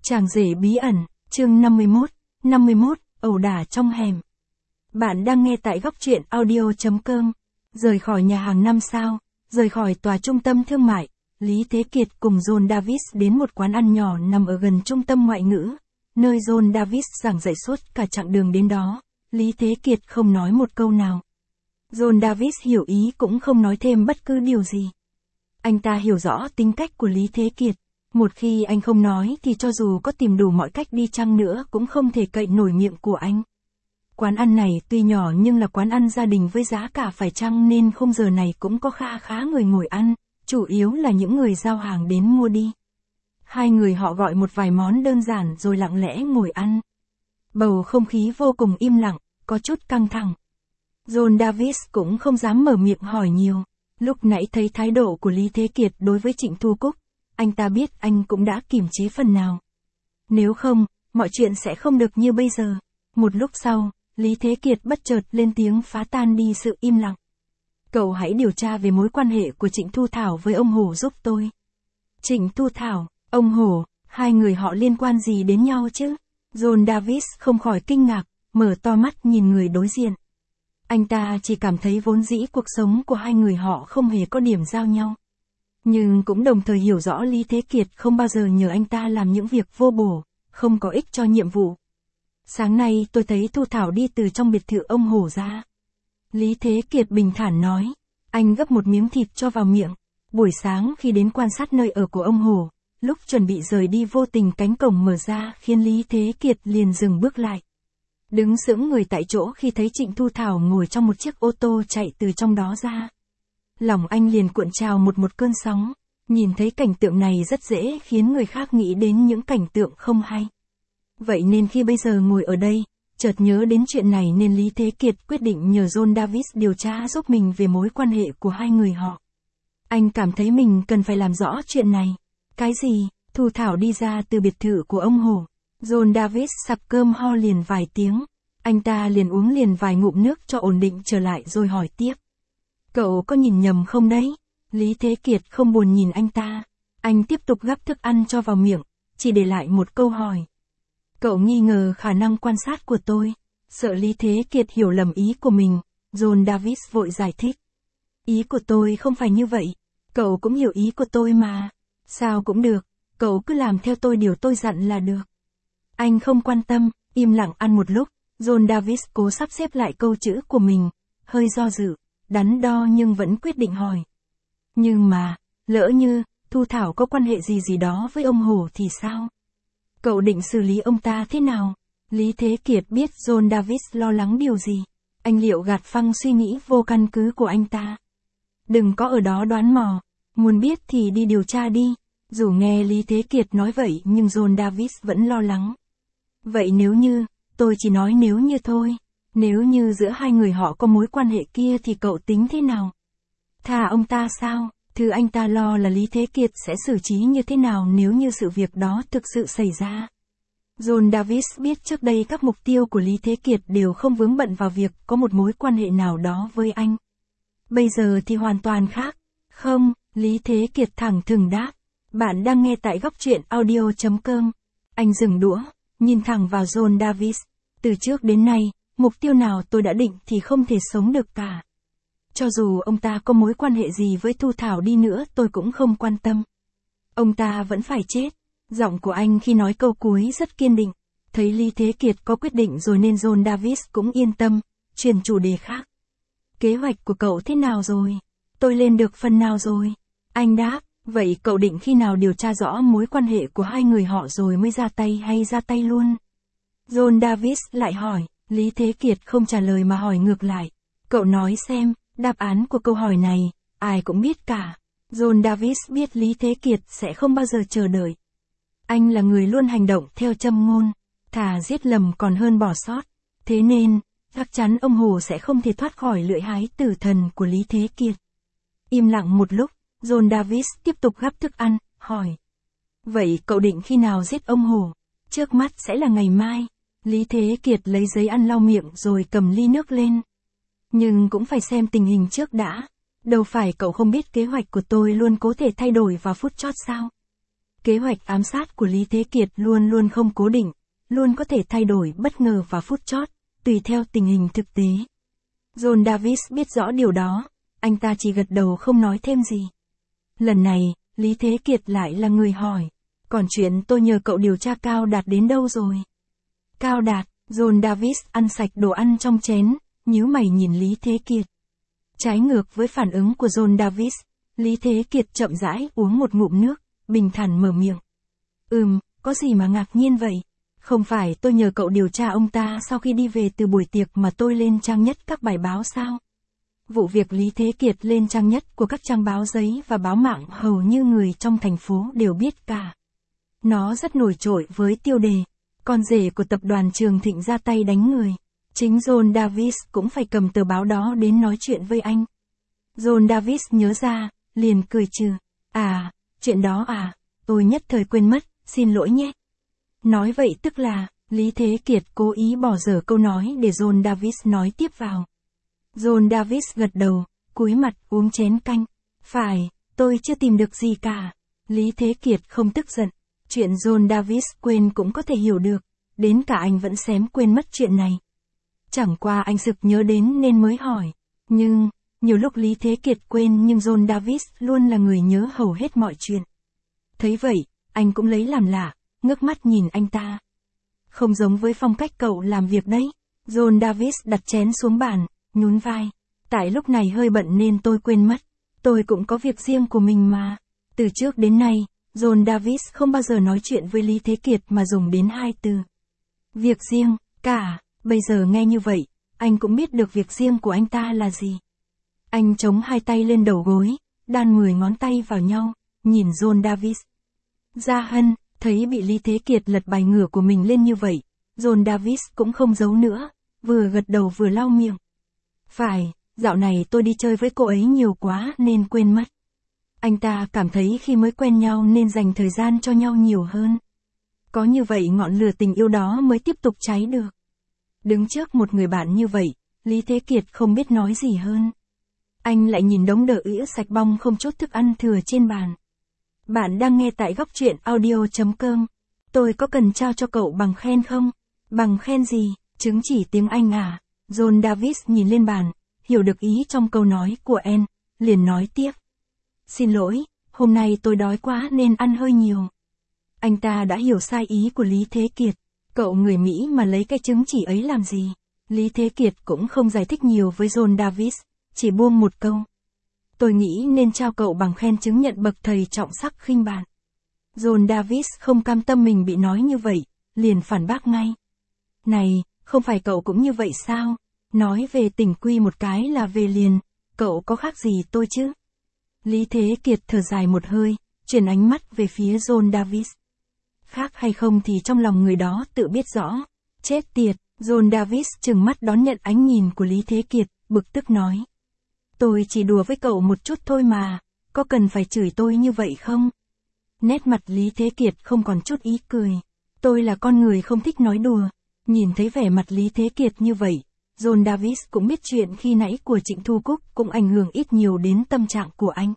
Chàng rể bí ẩn, chương 51, ẩu đả trong hẻm. Bạn đang nghe tại góc truyện audio.com. Rời khỏi nhà hàng 5 sao, rời khỏi tòa trung tâm thương mại, Lý Thế Kiệt cùng John Davis đến một quán ăn nhỏ nằm ở gần trung tâm ngoại ngữ, nơi John Davis giảng dạy suốt cả chặng đường đến đó. Lý Thế Kiệt không nói một câu nào. John Davis hiểu ý cũng không nói thêm bất cứ điều gì. Anh ta hiểu rõ tính cách của Lý Thế Kiệt. Một khi anh không nói thì cho dù có tìm đủ mọi cách đi chăng nữa cũng không thể cậy nổi miệng của anh. Quán ăn này tuy nhỏ nhưng là quán ăn gia đình với giá cả phải chăng nên khung giờ này cũng có kha khá người ngồi ăn, chủ yếu là những người giao hàng đến mua đi. Hai người họ gọi một vài món đơn giản rồi lặng lẽ ngồi ăn. Bầu không khí vô cùng im lặng, có chút căng thẳng. John Davis cũng không dám mở miệng hỏi nhiều. Lúc nãy thấy thái độ của Lý Thế Kiệt đối với Trịnh Thu Cúc, anh ta biết anh cũng đã kiềm chế phần nào. Nếu không, mọi chuyện sẽ không được như bây giờ. Một lúc sau, Lý Thế Kiệt bất chợt lên tiếng phá tan đi sự im lặng. Cậu hãy điều tra về mối quan hệ của Trịnh Thu Thảo với ông Hổ giúp tôi. Trịnh Thu Thảo, ông Hổ, hai người họ liên quan gì đến nhau chứ? John Davis không khỏi kinh ngạc, mở to mắt nhìn người đối diện. Anh ta chỉ cảm thấy vốn dĩ cuộc sống của hai người họ không hề có điểm giao nhau. Nhưng cũng đồng thời hiểu rõ Lý Thế Kiệt không bao giờ nhờ anh ta làm những việc vô bổ, không có ích cho nhiệm vụ. Sáng nay tôi thấy Thu Thảo đi từ trong biệt thự ông Hổ ra. Lý Thế Kiệt bình thản nói. Anh gấp một miếng thịt cho vào miệng. Buổi sáng khi đến quan sát nơi ở của ông Hổ, lúc chuẩn bị rời đi vô tình cánh cổng mở ra khiến Lý Thế Kiệt liền dừng bước lại. Đứng sững người tại chỗ khi thấy Trịnh Thu Thảo ngồi trong một chiếc ô tô chạy từ trong đó ra. Lòng anh liền cuộn trào một cơn sóng, nhìn thấy cảnh tượng này rất dễ khiến người khác nghĩ đến những cảnh tượng không hay. Vậy nên khi bây giờ ngồi ở đây, chợt nhớ đến chuyện này nên Lý Thế Kiệt quyết định nhờ John Davis điều tra giúp mình về mối quan hệ của hai người họ. Anh cảm thấy mình cần phải làm rõ chuyện này. Cái gì? Thu Thảo đi ra từ biệt thự của ông Hổ. John Davis sặc cơm ho liền vài tiếng. Anh ta liền uống liền vài ngụm nước cho ổn định trở lại rồi hỏi tiếp. Cậu có nhìn nhầm không đấy? Lý Thế Kiệt không buồn nhìn anh ta. Anh tiếp tục gắp thức ăn cho vào miệng, chỉ để lại một câu hỏi. Cậu nghi ngờ khả năng quan sát của tôi. Sợ Lý Thế Kiệt hiểu lầm ý của mình, John Davis vội giải thích. Ý của tôi không phải như vậy. Cậu cũng hiểu ý của tôi mà. Sao cũng được, cậu cứ làm theo tôi điều tôi dặn là được. Anh không quan tâm, im lặng ăn một lúc, John Davis cố sắp xếp lại câu chữ của mình, hơi do dự, đắn đo nhưng vẫn quyết định hỏi. Nhưng mà, lỡ như, Thu Thảo có quan hệ gì đó với ông Hổ thì sao? Cậu định xử lý ông ta thế nào? Lý Thế Kiệt biết John Davis lo lắng điều gì. Anh liệu gạt phăng suy nghĩ vô căn cứ của anh ta. Đừng có ở đó đoán mò, muốn biết thì đi điều tra đi. Dù nghe Lý Thế Kiệt nói vậy nhưng John Davis vẫn lo lắng. Vậy nếu như, tôi chỉ nói nếu như thôi. Nếu như giữa hai người họ có mối quan hệ kia thì cậu tính thế nào? Thà ông ta sao? Thứ anh ta lo là Lý Thế Kiệt sẽ xử trí như thế nào nếu như sự việc đó thực sự xảy ra. John Davis biết trước đây các mục tiêu của Lý Thế Kiệt đều không vướng bận vào việc có một mối quan hệ nào đó với anh. Bây giờ thì hoàn toàn khác. Không, Lý Thế Kiệt thẳng thừng đáp. Bạn đang nghe tại góc truyện audio.com. Anh dừng đũa, nhìn thẳng vào John Davis. Từ trước đến nay, mục tiêu nào tôi đã định thì không thể sống được cả. Cho dù ông ta có mối quan hệ gì với Thu Thảo đi nữa tôi cũng không quan tâm. Ông ta vẫn phải chết. Giọng của anh khi nói câu cuối rất kiên định. Thấy Lý Thế Kiệt có quyết định rồi nên John Davis cũng yên tâm, chuyển chủ đề khác. Kế hoạch của cậu thế nào rồi? Tôi lên được phần nào rồi? Anh đáp, vậy cậu định khi nào điều tra rõ mối quan hệ của hai người họ rồi mới ra tay hay ra tay luôn? John Davis lại hỏi, Lý Thế Kiệt không trả lời mà hỏi ngược lại. Cậu nói xem, đáp án của câu hỏi này, ai cũng biết cả. John Davis biết Lý Thế Kiệt sẽ không bao giờ chờ đợi. Anh là người luôn hành động theo châm ngôn, thà giết lầm còn hơn bỏ sót. Thế nên, chắc chắn ông Hồ sẽ không thể thoát khỏi lưỡi hái tử thần của Lý Thế Kiệt. Im lặng một lúc, John Davis tiếp tục gắp thức ăn, hỏi. Vậy cậu định khi nào giết ông Hồ? Trước mắt sẽ là ngày mai. Lý Thế Kiệt lấy giấy ăn lau miệng rồi cầm ly nước lên. Nhưng cũng phải xem tình hình trước đã. Đâu phải cậu không biết kế hoạch của tôi luôn có thể thay đổi vào phút chót sao? Kế hoạch ám sát của Lý Thế Kiệt luôn luôn không cố định, luôn có thể thay đổi bất ngờ vào phút chót, tùy theo tình hình thực tế. John Davis biết rõ điều đó, anh ta chỉ gật đầu không nói thêm gì. Lần này, Lý Thế Kiệt lại là người hỏi, còn chuyện tôi nhờ cậu điều tra Cao Đạt đến đâu rồi? Cao Đạt, John Davis ăn sạch đồ ăn trong chén, nhíu mày nhìn Lý Thế Kiệt. Trái ngược với phản ứng của John Davis, Lý Thế Kiệt chậm rãi uống một ngụm nước, bình thản mở miệng. Có gì mà ngạc nhiên vậy? Không phải tôi nhờ cậu điều tra ông ta sau khi đi về từ buổi tiệc mà tôi lên trang nhất các bài báo sao? Vụ việc Lý Thế Kiệt lên trang nhất của các trang báo giấy và báo mạng hầu như người trong thành phố đều biết cả. Nó rất nổi trội với tiêu đề, con rể của tập đoàn Trường Thịnh ra tay đánh người. Chính John Davis cũng phải cầm tờ báo đó đến nói chuyện với anh. John Davis nhớ ra, liền cười trừ. Chuyện đó tôi nhất thời quên mất, xin lỗi nhé. Nói vậy tức là, Lý Thế Kiệt cố ý bỏ dở câu nói để John Davis nói tiếp vào. John Davis gật đầu, cúi mặt uống chén canh. Phải, tôi chưa tìm được gì cả. Lý Thế Kiệt không tức giận. Chuyện John Davis quên cũng có thể hiểu được. Đến cả anh vẫn xém quên mất chuyện này. Chẳng qua anh sực nhớ đến nên mới hỏi. Nhưng, nhiều lúc Lý Thế Kiệt quên nhưng John Davis luôn là người nhớ hầu hết mọi chuyện. Thấy vậy, anh cũng lấy làm lạ, ngước mắt nhìn anh ta. Không giống với phong cách cậu làm việc đấy. John Davis đặt chén xuống bàn, nhún vai. Tại lúc này hơi bận nên tôi quên mất. Tôi cũng có việc riêng của mình mà. Từ trước đến nay, John Davis không bao giờ nói chuyện với Lý Thế Kiệt mà dùng đến hai từ. Việc riêng, cả. Bây giờ nghe như vậy, anh cũng biết được việc riêng của anh ta là gì. Anh chống hai tay lên đầu gối, đan 10 ngón tay vào nhau, nhìn John Davis. Gia Hân, thấy bị Lý Thế Kiệt lật bài ngửa của mình lên như vậy, John Davis cũng không giấu nữa, vừa gật đầu vừa lau miệng. Phải, dạo này tôi đi chơi với cô ấy nhiều quá nên quên mất. Anh ta cảm thấy khi mới quen nhau nên dành thời gian cho nhau nhiều hơn. Có như vậy ngọn lửa tình yêu đó mới tiếp tục cháy được. Đứng trước một người bạn như vậy, Lý Thế Kiệt không biết nói gì hơn. Anh lại nhìn đống đỡ ĩa sạch bong không chút thức ăn thừa trên bàn. Bạn đang nghe tại góc truyện audio.com. Tôi có cần trao cho cậu bằng khen không? Bằng khen gì? Chứng chỉ tiếng Anh à? John Davis nhìn lên bàn, hiểu được ý trong câu nói của Anne, liền nói tiếp. Xin lỗi, hôm nay tôi đói quá nên ăn hơi nhiều. Anh ta đã hiểu sai ý của Lý Thế Kiệt. Cậu người Mỹ mà lấy cái chứng chỉ ấy làm gì? Lý Thế Kiệt cũng không giải thích nhiều với John Davis, chỉ buông một câu. Tôi nghĩ nên trao cậu bằng khen chứng nhận bậc thầy trọng sắc khinh bạn. John Davis không cam tâm mình bị nói như vậy, liền phản bác ngay. Này, không phải cậu cũng như vậy sao? Nói về tình quy một cái là về liền, cậu có khác gì tôi chứ? Lý Thế Kiệt thở dài một hơi, chuyển ánh mắt về phía John Davis. Khác hay không thì trong lòng người đó tự biết rõ. Chết tiệt, John Davis trừng mắt đón nhận ánh nhìn của Lý Thế Kiệt, bực tức nói. Tôi chỉ đùa với cậu một chút thôi mà, có cần phải chửi tôi như vậy không? Nét mặt Lý Thế Kiệt không còn chút ý cười. Tôi là con người không thích nói đùa. Nhìn thấy vẻ mặt Lý Thế Kiệt như vậy, John Davis cũng biết chuyện khi nãy của Trịnh Thu Cúc cũng ảnh hưởng ít nhiều đến tâm trạng của anh.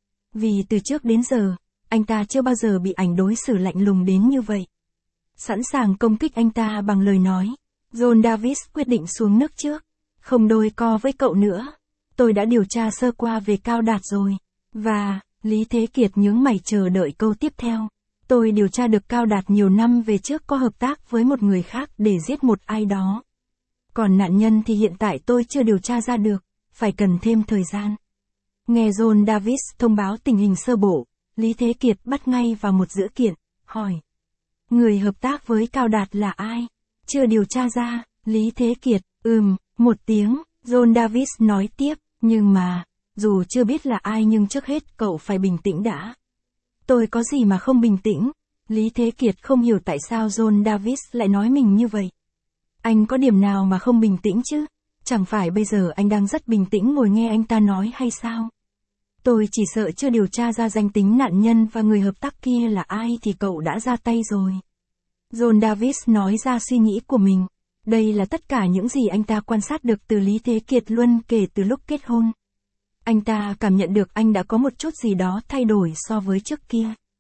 Vì từ trước đến giờ, anh ta chưa bao giờ bị ảnh đối xử lạnh lùng đến như vậy. Sẵn sàng công kích anh ta bằng lời nói, John Davis quyết định xuống nước trước. Không đôi co với cậu nữa. Tôi đã điều tra sơ qua về Cao Đạt rồi. Và, Lý Thế Kiệt nhướng mày chờ đợi câu tiếp theo. Tôi điều tra được Cao Đạt nhiều năm về trước có hợp tác với một người khác để giết một ai đó. Còn nạn nhân thì hiện tại tôi chưa điều tra ra được, phải cần thêm thời gian. Nghe John Davis thông báo tình hình sơ bộ, Lý Thế Kiệt bắt ngay vào một dữ kiện, hỏi. Người hợp tác với Cao Đạt là ai? Chưa điều tra ra, Lý Thế Kiệt, một tiếng, John Davis nói tiếp, nhưng mà, dù chưa biết là ai nhưng trước hết cậu phải bình tĩnh đã. Tôi có gì mà không bình tĩnh? Lý Thế Kiệt không hiểu tại sao John Davis lại nói mình như vậy. Anh có điểm nào mà không bình tĩnh chứ? Chẳng phải bây giờ anh đang rất bình tĩnh ngồi nghe anh ta nói hay sao? Tôi chỉ sợ chưa điều tra ra danh tính nạn nhân và người hợp tác kia là ai thì cậu đã ra tay rồi. John Davis nói ra suy nghĩ của mình. Đây là tất cả những gì anh ta quan sát được từ Lý Thế Kiệt luôn kể từ lúc kết hôn. Anh ta cảm nhận được anh đã có một chút gì đó thay đổi so với trước kia.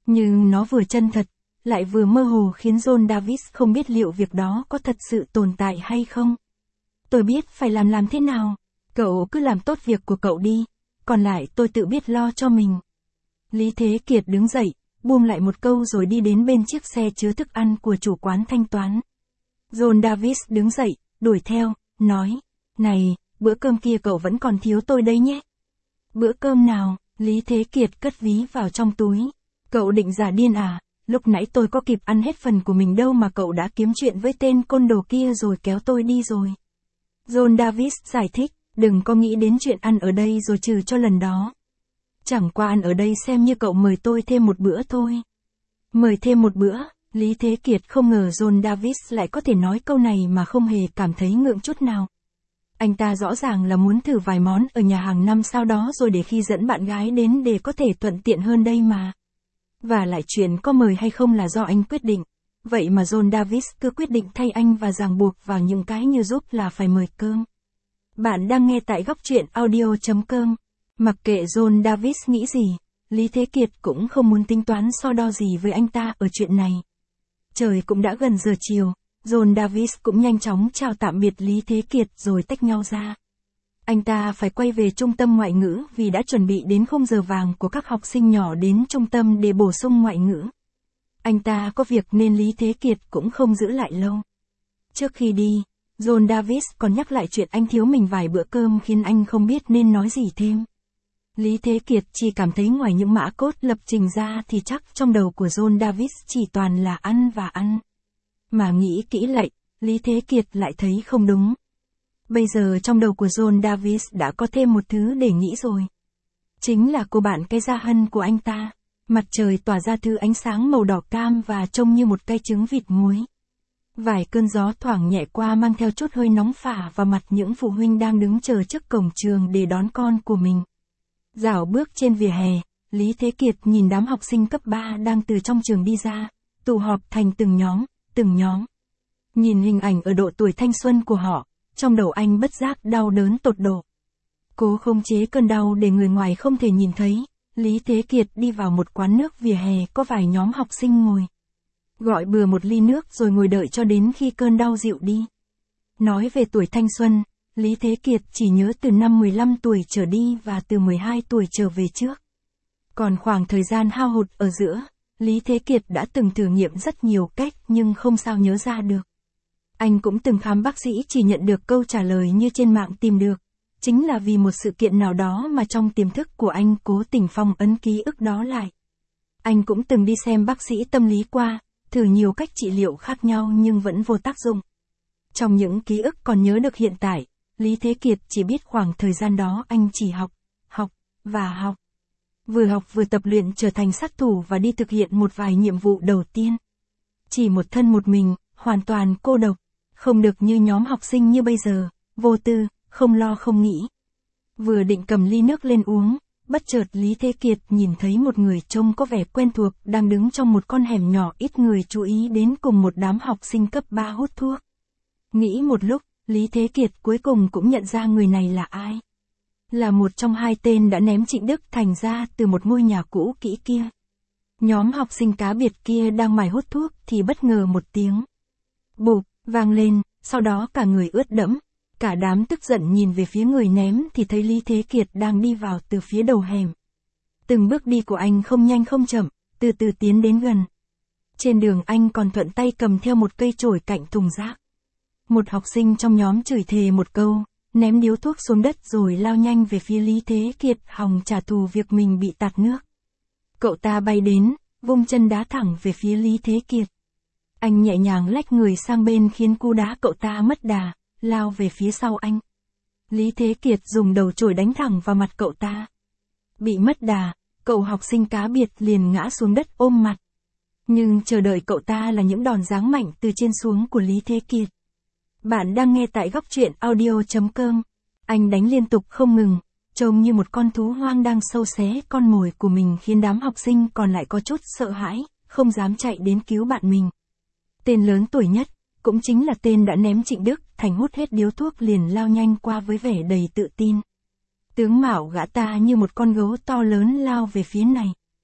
Nhưng nó vừa chân thật, lại vừa mơ hồ khiến John Davis không biết liệu việc đó có thật sự tồn tại hay không. Tôi biết phải làm thế nào. Cậu cứ làm tốt việc của cậu đi, còn lại tôi tự biết lo cho mình. Lý Thế Kiệt đứng dậy, buông lại một câu rồi đi đến bên chiếc xe chứa thức ăn của chủ quán thanh toán. John Davis đứng dậy, đuổi theo, nói, này, bữa cơm kia cậu vẫn còn thiếu tôi đấy nhé. Bữa cơm nào? Lý Thế Kiệt cất ví vào trong túi. Cậu định giả điên à? Lúc nãy tôi có kịp ăn hết phần của mình đâu mà cậu đã kiếm chuyện với tên côn đồ kia rồi kéo tôi đi rồi. John Davis giải thích, đừng có nghĩ đến chuyện ăn ở đây rồi trừ cho lần đó. Chẳng qua ăn ở đây xem như cậu mời tôi thêm một bữa thôi. Mời thêm một bữa, Lý Thế Kiệt không ngờ John Davis lại có thể nói câu này mà không hề cảm thấy ngượng chút nào. Anh ta rõ ràng là muốn thử vài món ở nhà hàng 5 sao đó rồi để khi dẫn bạn gái đến để có thể thuận tiện hơn đây mà. Và lại chuyện có mời hay không là do anh quyết định. Vậy mà John Davis cứ quyết định thay anh và ràng buộc vào những cái như giúp là phải mời cơm. Bạn đang nghe tại góc truyện audio.com. Mặc kệ John Davis nghĩ gì, Lý Thế Kiệt cũng không muốn tính toán so đo gì với anh ta ở chuyện này. Trời cũng đã gần giờ chiều, John Davis cũng nhanh chóng chào tạm biệt Lý Thế Kiệt rồi tách nhau ra. Anh ta phải quay về trung tâm ngoại ngữ vì đã chuẩn bị đến khung giờ vàng của các học sinh nhỏ đến trung tâm để bổ sung ngoại ngữ. Anh ta có việc nên Lý Thế Kiệt cũng không giữ lại lâu. Trước khi đi, John Davis còn nhắc lại chuyện anh thiếu mình vài bữa cơm khiến anh không biết nên nói gì thêm. Lý Thế Kiệt chỉ cảm thấy ngoài những mã cốt lập trình ra thì chắc trong đầu của John Davis chỉ toàn là ăn và ăn. Mà nghĩ kỹ lại, Lý Thế Kiệt lại thấy không đúng. Bây giờ trong đầu của John Davis đã có thêm một thứ để nghĩ rồi. Chính là cô bạn cái da hân của anh ta. Mặt trời tỏa ra thứ ánh sáng màu đỏ cam và trông như một cây trứng vịt muối. Vài cơn gió thoảng nhẹ qua mang theo chút hơi nóng phả vào mặt những phụ huynh đang đứng chờ trước cổng trường để đón con của mình. Dạo bước trên vỉa hè, Lý Thế Kiệt nhìn đám học sinh cấp 3 đang từ trong trường đi ra, tụ họp thành từng nhóm. Nhìn hình ảnh ở độ tuổi thanh xuân của họ, trong đầu anh bất giác đau đớn tột độ. Cố khống chế cơn đau để người ngoài không thể nhìn thấy, Lý Thế Kiệt đi vào một quán nước vỉa hè có vài nhóm học sinh ngồi. Gọi bừa một ly nước rồi ngồi đợi cho đến khi cơn đau dịu đi. Nói về tuổi thanh xuân, Lý Thế Kiệt chỉ nhớ từ năm 15 tuổi trở đi và từ 12 tuổi trở về trước. Còn khoảng thời gian hao hụt ở giữa, Lý Thế Kiệt đã từng thử nghiệm rất nhiều cách nhưng không sao nhớ ra được. Anh cũng từng khám bác sĩ chỉ nhận được câu trả lời như trên mạng tìm được. Chính là vì một sự kiện nào đó mà trong tiềm thức của anh cố tình phong ấn ký ức đó lại. Anh cũng từng đi xem bác sĩ tâm lý qua, thử nhiều cách trị liệu khác nhau nhưng vẫn vô tác dụng. Trong những ký ức còn nhớ được hiện tại, Lý Thế Kiệt chỉ biết khoảng thời gian đó anh chỉ học và học. Vừa học vừa tập luyện trở thành sát thủ và đi thực hiện một vài nhiệm vụ đầu tiên. Chỉ một thân một mình, hoàn toàn cô độc, không được như nhóm học sinh như bây giờ, vô tư, không lo không nghĩ. Vừa định cầm ly nước lên uống, bất chợt Lý Thế Kiệt nhìn thấy một người trông có vẻ quen thuộc đang đứng trong một con hẻm nhỏ ít người chú ý đến cùng một đám học sinh cấp 3 hút thuốc. Nghĩ một lúc, Lý Thế Kiệt cuối cùng cũng nhận ra người này là ai. Là một trong hai tên đã ném Trịnh Đức Thành ra từ một ngôi nhà cũ kỹ kia. Nhóm học sinh cá biệt kia đang mải hút thuốc thì bất ngờ một tiếng bụp vang lên, sau đó cả người ướt đẫm. Cả đám tức giận nhìn về phía người ném thì thấy Lý Thế Kiệt đang đi vào từ phía đầu hẻm. Từng bước đi của anh không nhanh không chậm, từ từ tiến đến gần. Trên đường anh còn thuận tay cầm theo một cây chổi cạnh thùng rác. Một học sinh trong nhóm chửi thề một câu, ném điếu thuốc xuống đất rồi lao nhanh về phía Lý Thế Kiệt hòng trả thù việc mình bị tạt nước. Cậu ta bay đến, vung chân đá thẳng về phía Lý Thế Kiệt. Anh nhẹ nhàng lách người sang bên khiến cú đá cậu ta mất đà, lao về phía sau anh. Lý Thế Kiệt dùng đầu chổi đánh thẳng vào mặt cậu ta. Bị mất đà, cậu học sinh cá biệt liền ngã xuống đất ôm mặt. Nhưng chờ đợi cậu ta là những đòn giáng mạnh từ trên xuống của Lý Thế Kiệt. Bạn đang nghe tại góc truyện audio.com. Anh đánh liên tục không ngừng, trông như một con thú hoang đang sâu xé con mồi của mình khiến đám học sinh còn lại có chút sợ hãi, không dám chạy đến cứu bạn mình. Tên lớn tuổi nhất, cũng chính là tên đã ném Trịnh Đức Thành hút hết điếu thuốc liền lao nhanh qua với vẻ đầy tự tin. Tướng mạo gã ta như một con gấu to lớn lao về phía này.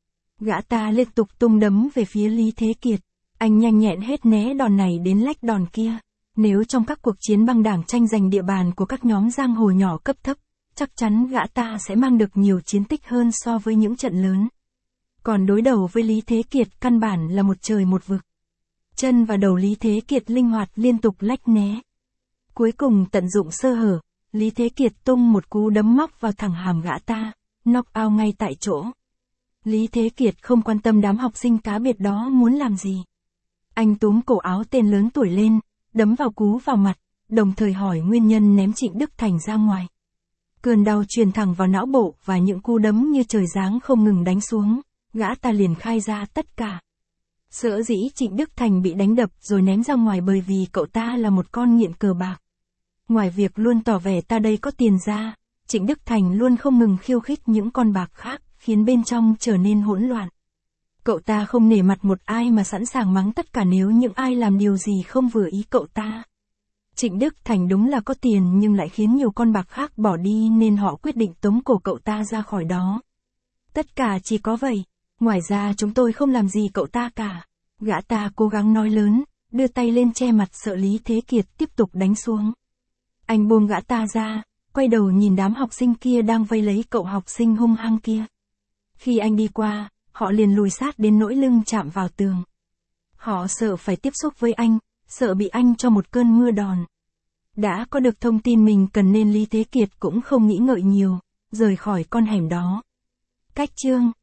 Gã ta liên tục tung đấm về phía Lý Thế Kiệt. Anh nhanh nhẹn hết né đòn này đến lách đòn kia. Nếu trong các cuộc chiến băng đảng tranh giành địa bàn của các nhóm giang hồ nhỏ cấp thấp, chắc chắn gã ta sẽ mang được nhiều chiến tích hơn so với những trận lớn. Còn đối đầu với Lý Thế Kiệt căn bản là một trời một vực. Chân và đầu Lý Thế Kiệt linh hoạt liên tục lách né. Cuối cùng tận dụng sơ hở, Lý Thế Kiệt tung một cú đấm móc vào thẳng hàm gã ta, knock out ngay tại chỗ. Lý Thế Kiệt không quan tâm đám học sinh cá biệt đó muốn làm gì. Anh túm cổ áo tên lớn tuổi lên, đấm vào cú vào mặt, đồng thời hỏi nguyên nhân ném Trịnh Đức Thành ra ngoài. Cơn đau truyền thẳng vào não bộ và những cú đấm như trời giáng không ngừng đánh xuống, gã ta liền khai ra tất cả. Sở dĩ Trịnh Đức Thành bị đánh đập rồi ném ra ngoài bởi vì cậu ta là một con nghiện cờ bạc. Ngoài việc luôn tỏ vẻ ta đây có tiền ra, Trịnh Đức Thành luôn không ngừng khiêu khích những con bạc khác, khiến bên trong trở nên hỗn loạn. Cậu ta không nể mặt một ai mà sẵn sàng mắng tất cả nếu những ai làm điều gì không vừa ý cậu ta. Trịnh Đức Thành đúng là có tiền nhưng lại khiến nhiều con bạc khác bỏ đi nên họ quyết định tống cổ cậu ta ra khỏi đó. Tất cả chỉ có vậy, ngoài ra chúng tôi không làm gì cậu ta cả. Gã ta cố gắng nói lớn, đưa tay lên che mặt sợ Lý Thế Kiệt tiếp tục đánh xuống. Anh buông gã ta ra, quay đầu nhìn đám học sinh kia đang vây lấy cậu học sinh hung hăng kia. Khi anh đi qua, họ liền lùi sát đến nỗi lưng chạm vào tường. Họ sợ phải tiếp xúc với anh, sợ bị anh cho một cơn mưa đòn. Đã có được thông tin mình cần nên Lý Thế Kiệt cũng không nghĩ ngợi nhiều, rời khỏi con hẻm đó. Cách chương